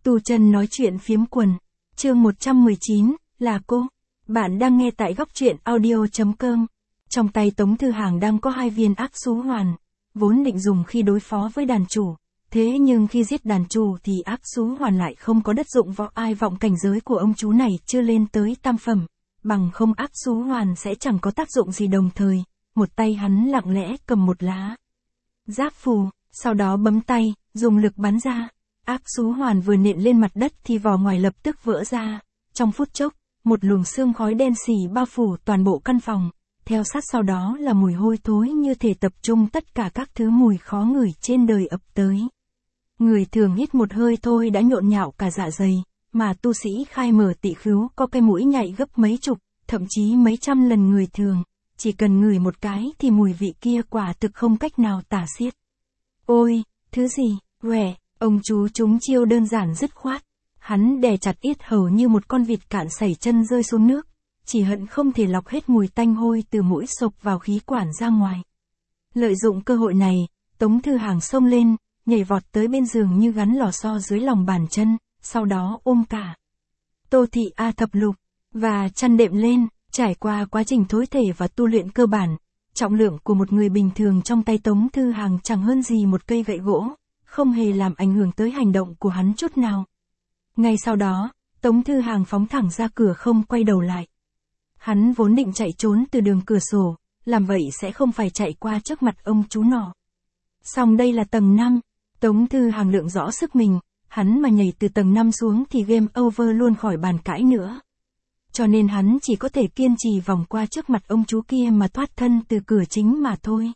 Tu Chân nói chuyện phiếm quần. Chương 119, là cô. Bạn đang nghe tại góc truyện audio.com. Trong tay Tống Thư Hàng đang có 2 viên ác xú hoàn, vốn định dùng khi đối phó với đàn chủ. Thế nhưng khi giết đàn chủ thì ác xú hoàn lại không có đất dụng võ, ai vọng cảnh giới của ông chú này chưa lên tới tam phẩm. Bằng không ác xú hoàn sẽ chẳng có tác dụng gì. Đồng thời, một tay hắn lặng lẽ cầm một lá giáp phù, sau đó bấm tay, dùng lực bắn ra. Ác xú hoàn vừa nện lên mặt đất thì vỏ ngoài lập tức vỡ ra. Trong phút chốc, một luồng sương khói đen sì bao phủ toàn bộ căn phòng. Theo sát sau đó là mùi hôi thối như thể tập trung tất cả các thứ mùi khó ngửi trên đời ập tới. Người thường hít một hơi thôi đã nhộn nhạo cả dạ dày, mà tu sĩ khai mở tỵ khứu có cái mũi nhạy gấp mấy chục, thậm chí mấy trăm lần người thường. Chỉ cần ngửi một cái thì mùi vị kia quả thực không cách nào tả xiết. Ôi, thứ gì, quẻ, ông chú trúng chiêu đơn giản dứt khoát. Hắn đè chặt yết hầu như một con vịt cạn sảy chân rơi xuống nước, chỉ hận không thể lọc hết mùi tanh hôi từ mũi xộc vào khí quản ra ngoài. Lợi dụng cơ hội này, Tống Thư Hàng xông lên, nhảy vọt tới bên giường như gắn lò xo dưới lòng bàn chân, sau đó ôm cả Tô Thị A Thập Lục và chăn đệm lên. Trải qua quá trình thối thể và tu luyện cơ bản, trọng lượng của một người bình thường trong tay Tống Thư Hàng chẳng hơn gì một cây gậy gỗ, không hề làm ảnh hưởng tới hành động của hắn chút nào. Ngay sau đó, Tống Thư Hàng phóng thẳng ra cửa không quay đầu lại. Hắn vốn định chạy trốn từ đường cửa sổ, làm vậy sẽ không phải chạy qua trước mặt ông chú nọ. Song đây là tầng 5, Tống Thư Hàng lượng rõ sức mình, hắn mà nhảy từ tầng 5 xuống thì game over luôn khỏi bàn cãi nữa. Cho nên hắn chỉ có thể kiên trì vòng qua trước mặt ông chú kia mà thoát thân từ cửa chính mà thôi.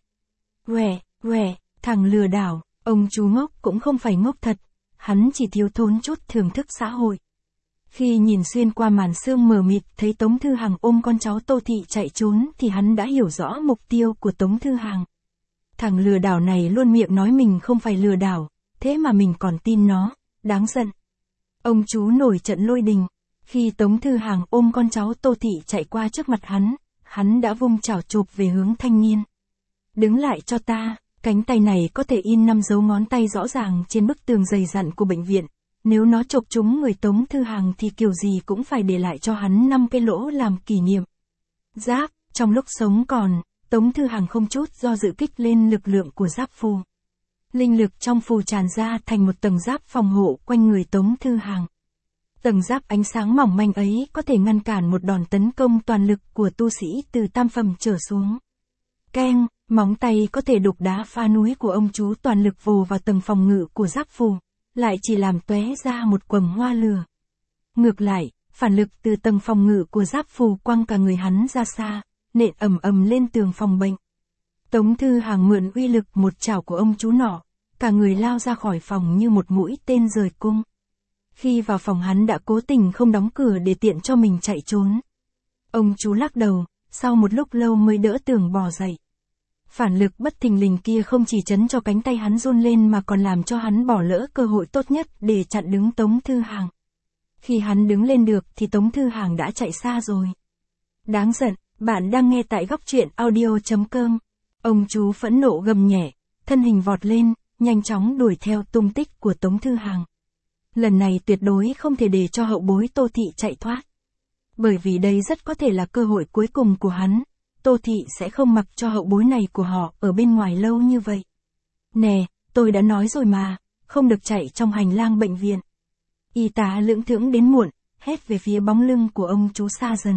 Quẻ, thằng lừa đảo, ông chú ngốc cũng không phải ngốc thật, hắn chỉ thiếu thốn chút thưởng thức xã hội. Khi nhìn xuyên qua màn sương mờ mịt thấy Tống Thư Hàng ôm con cháu Tô Thị chạy trốn thì hắn đã hiểu rõ mục tiêu của Tống Thư Hàng. Thằng lừa đảo này luôn miệng nói mình không phải lừa đảo, thế mà mình còn tin nó, đáng giận. Ông chú nổi trận lôi đình. Khi Tống Thư Hàng ôm con cháu Tô Thị chạy qua trước mặt hắn đã vung chảo chụp về hướng thanh niên. Đứng lại cho ta, cánh tay này có thể in 5 dấu ngón tay rõ ràng trên bức tường dày dặn của bệnh viện. Nếu nó chộp trúng người Tống Thư Hàng thì kiểu gì cũng phải để lại cho hắn 5 cái lỗ làm kỷ niệm. Giáp, trong lúc sống còn, Tống Thư Hàng không chút do dự kích lên lực lượng của giáp phù. Linh lực trong phù tràn ra thành một tầng giáp phòng hộ quanh người Tống Thư Hàng. Tầng giáp ánh sáng mỏng manh ấy có thể ngăn cản một đòn tấn công toàn lực của tu sĩ từ tam phẩm trở xuống. Keng, móng tay có thể đục đá phá núi của ông chú toàn lực vồ vào tầng phòng ngự của giáp phù, lại chỉ làm tóe ra một quầng hoa lửa. Ngược lại, phản lực từ tầng phòng ngự của giáp phù quăng cả người hắn ra xa, nện ầm ầm lên tường phòng bệnh. Tống Thư Hàng mượn uy lực một chảo của ông chú nọ, cả người lao ra khỏi phòng như một mũi tên rời cung. Khi vào phòng hắn đã cố tình không đóng cửa để tiện cho mình chạy trốn. Ông chú lắc đầu, sau một lúc lâu mới đỡ tường bò dậy. Phản lực bất thình lình kia không chỉ chấn cho cánh tay hắn run lên mà còn làm cho hắn bỏ lỡ cơ hội tốt nhất để chặn đứng Tống Thư Hàng. Khi hắn đứng lên được thì Tống Thư Hàng đã chạy xa rồi. Đáng giận, bạn đang nghe tại góc truyện audio.com. Ông chú phẫn nộ gầm nhẹ, thân hình vọt lên, nhanh chóng đuổi theo tung tích của Tống Thư Hàng. Lần này tuyệt đối không thể để cho hậu bối Tô Thị chạy thoát. Bởi vì đây rất có thể là cơ hội cuối cùng của hắn. Tô Thị sẽ không mặc cho hậu bối này của họ ở bên ngoài lâu như vậy. Nè, tôi đã nói rồi mà, không được chạy trong hành lang bệnh viện. Y tá lưỡng thưởng đến muộn, hét về phía bóng lưng của ông chú xa dần.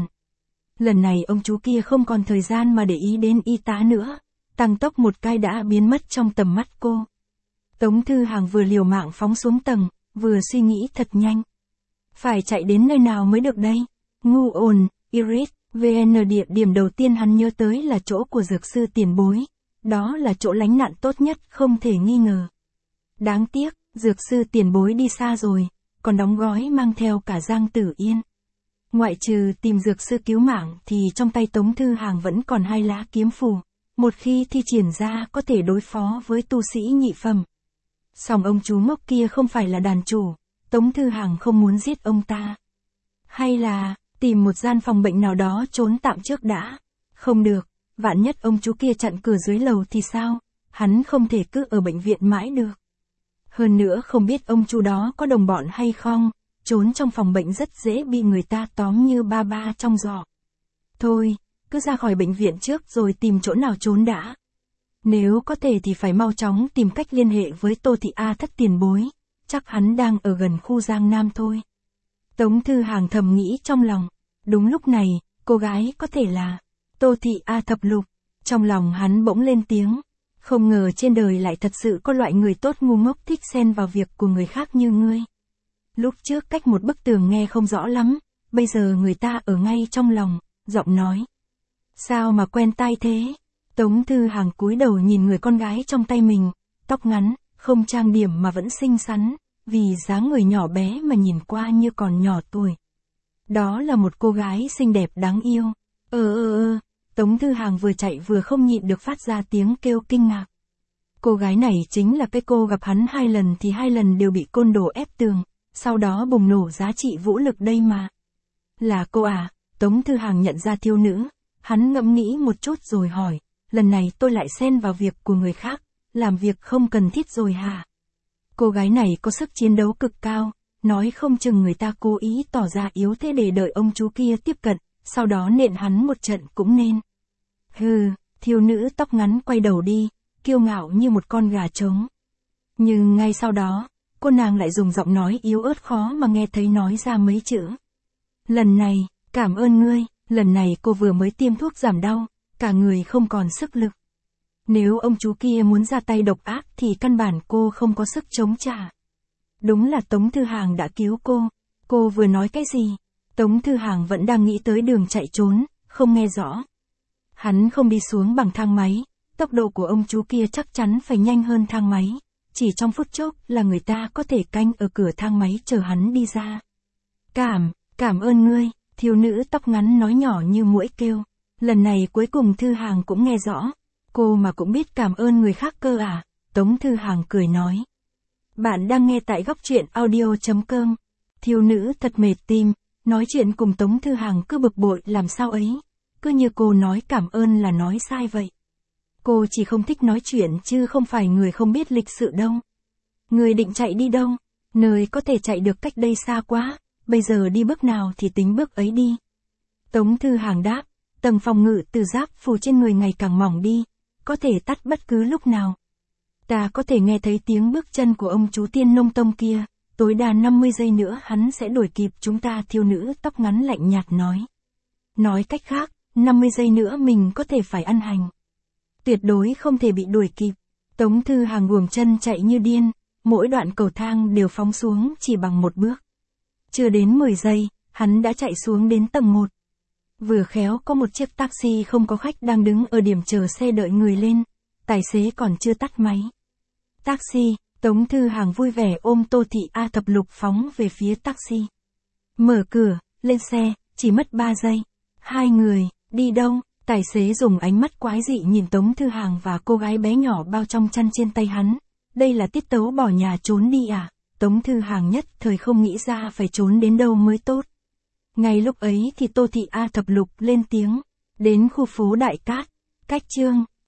Lần này ông chú kia không còn thời gian mà để ý đến y tá nữa, tăng tốc một cái đã biến mất trong tầm mắt cô. Tống Thư Hàng vừa liều mạng phóng xuống tầng, vừa suy nghĩ thật nhanh. Phải chạy đến nơi nào mới được đây? Ngu ồn, Iris, VN. Địa điểm đầu tiên hắn nhớ tới là chỗ của dược sư tiền bối. Đó là chỗ lánh nạn tốt nhất không thể nghi ngờ. Đáng tiếc, dược sư tiền bối đi xa rồi, còn đóng gói mang theo cả Giang Tử Yên. Ngoại trừ tìm dược sư cứu mạng thì trong tay Tống Thư Hàng vẫn còn 2 lá kiếm phù. Một khi thi triển ra có thể đối phó với tu sĩ nhị phẩm. Song ông chú ngốc kia không phải là đàn chủ, Tống Thư Hàng không muốn giết ông ta. Hay là, tìm một gian phòng bệnh nào đó trốn tạm trước đã. Không được, vạn nhất ông chú kia chặn cửa dưới lầu thì sao, hắn không thể cứ ở bệnh viện mãi được. Hơn nữa không biết ông chú đó có đồng bọn hay không, trốn trong phòng bệnh rất dễ bị người ta tóm như ba ba trong giỏ. Thôi, cứ ra khỏi bệnh viện trước rồi tìm chỗ nào trốn đã. Nếu có thể thì phải mau chóng tìm cách liên hệ với Tô Thị A Thất tiền bối, chắc hắn đang ở gần khu Giang Nam thôi. Tống Thư Hàng thầm nghĩ trong lòng, đúng lúc này, cô gái có thể là Tô Thị A Thập Lục. Trong lòng hắn bỗng lên tiếng, không ngờ trên đời lại thật sự có loại người tốt ngu ngốc thích xen vào việc của người khác như ngươi. Lúc trước cách một bức tường nghe không rõ lắm, bây giờ người ta ở ngay trong lòng, giọng nói. Sao mà quen tai thế? Tống Thư Hàng cúi đầu nhìn người con gái trong tay mình, tóc ngắn, không trang điểm mà vẫn xinh xắn, vì dáng người nhỏ bé mà nhìn qua như còn nhỏ tuổi. Đó là một cô gái xinh đẹp đáng yêu. Tống Thư Hàng vừa chạy vừa không nhịn được phát ra tiếng kêu kinh ngạc. Cô gái này chính là cái cô gặp hắn 2 lần thì 2 lần đều bị côn đồ ép tường, sau đó bùng nổ giá trị vũ lực đây mà. Là cô à? Tống Thư Hàng nhận ra thiếu nữ, hắn ngẫm nghĩ một chút rồi hỏi, lần này tôi lại xen vào việc của người khác, làm việc không cần thiết rồi hả? Cô gái này có sức chiến đấu cực cao, nói không chừng người ta cố ý tỏ ra yếu thế để đợi ông chú kia tiếp cận, sau đó nện hắn một trận cũng nên. Hừ, thiếu nữ tóc ngắn quay đầu đi, kiêu ngạo như một con gà trống. Nhưng ngay sau đó, cô nàng lại dùng giọng nói yếu ớt khó mà nghe thấy nói ra mấy chữ. Lần này, cảm ơn ngươi, lần này cô vừa mới tiêm thuốc giảm đau, cả người không còn sức lực. Nếu ông chú kia muốn ra tay độc ác thì căn bản cô không có sức chống trả. Đúng là Tống Thư Hàng đã cứu cô vừa nói cái gì? Tống Thư Hàng vẫn đang nghĩ tới đường chạy trốn, không nghe rõ. Hắn không đi xuống bằng thang máy, tốc độ của ông chú kia chắc chắn phải nhanh hơn thang máy. Chỉ trong phút chốc là người ta có thể canh ở cửa thang máy chờ hắn đi ra. Cảm ơn ngươi, thiếu nữ tóc ngắn nói nhỏ như muỗi kêu. Lần này cuối cùng Thư Hàng cũng nghe rõ. Cô mà cũng biết cảm ơn người khác cơ à? Tống Thư Hàng cười nói. Bạn đang nghe tại góc truyện audio.com. Thiếu nữ thật mệt tim, nói chuyện cùng Tống Thư Hàng cứ bực bội làm sao ấy. Cứ như cô nói cảm ơn là nói sai vậy. Cô chỉ không thích nói chuyện chứ không phải người không biết lịch sự đâu. Người định chạy đi đâu? Nơi có thể chạy được cách đây xa quá, bây giờ đi bước nào thì tính bước ấy đi. Tống Thư Hàng đáp, tầng phòng ngự từ giáp phủ trên người ngày càng mỏng đi, có thể tắt bất cứ lúc nào. Ta có thể nghe thấy tiếng bước chân của ông chú Tiên Nông Tông kia, tối đa 50 giây nữa hắn sẽ đuổi kịp chúng ta. Thiếu nữ tóc ngắn lạnh nhạt nói. Nói cách khác, 50 giây nữa mình có thể phải ăn hành. Tuyệt đối không thể bị đuổi kịp. Tống Thư Hàng guồng chân chạy như điên, mỗi đoạn cầu thang đều phóng xuống chỉ bằng một bước. Chưa đến 10 giây, hắn đã chạy xuống đến tầng 1. Vừa khéo có một chiếc taxi không có khách đang đứng ở điểm chờ xe đợi người lên, tài xế còn chưa tắt máy. Taxi, Tống Thư Hàng vui vẻ ôm Tô Thị A Thập Lục phóng về phía taxi. Mở cửa, lên xe, chỉ mất 3 giây. 2 người, đi đâu? Tài xế dùng ánh mắt quái dị nhìn Tống Thư Hàng và cô gái bé nhỏ bao trong chăn trên tay hắn. Đây là tiết tấu bỏ nhà trốn đi à? Tống Thư Hàng nhất thời không nghĩ ra phải trốn đến đâu mới tốt. Ngay lúc ấy thì Tô Thị A Thập Lục lên tiếng. Đến khu phố Đại Cát, cách chương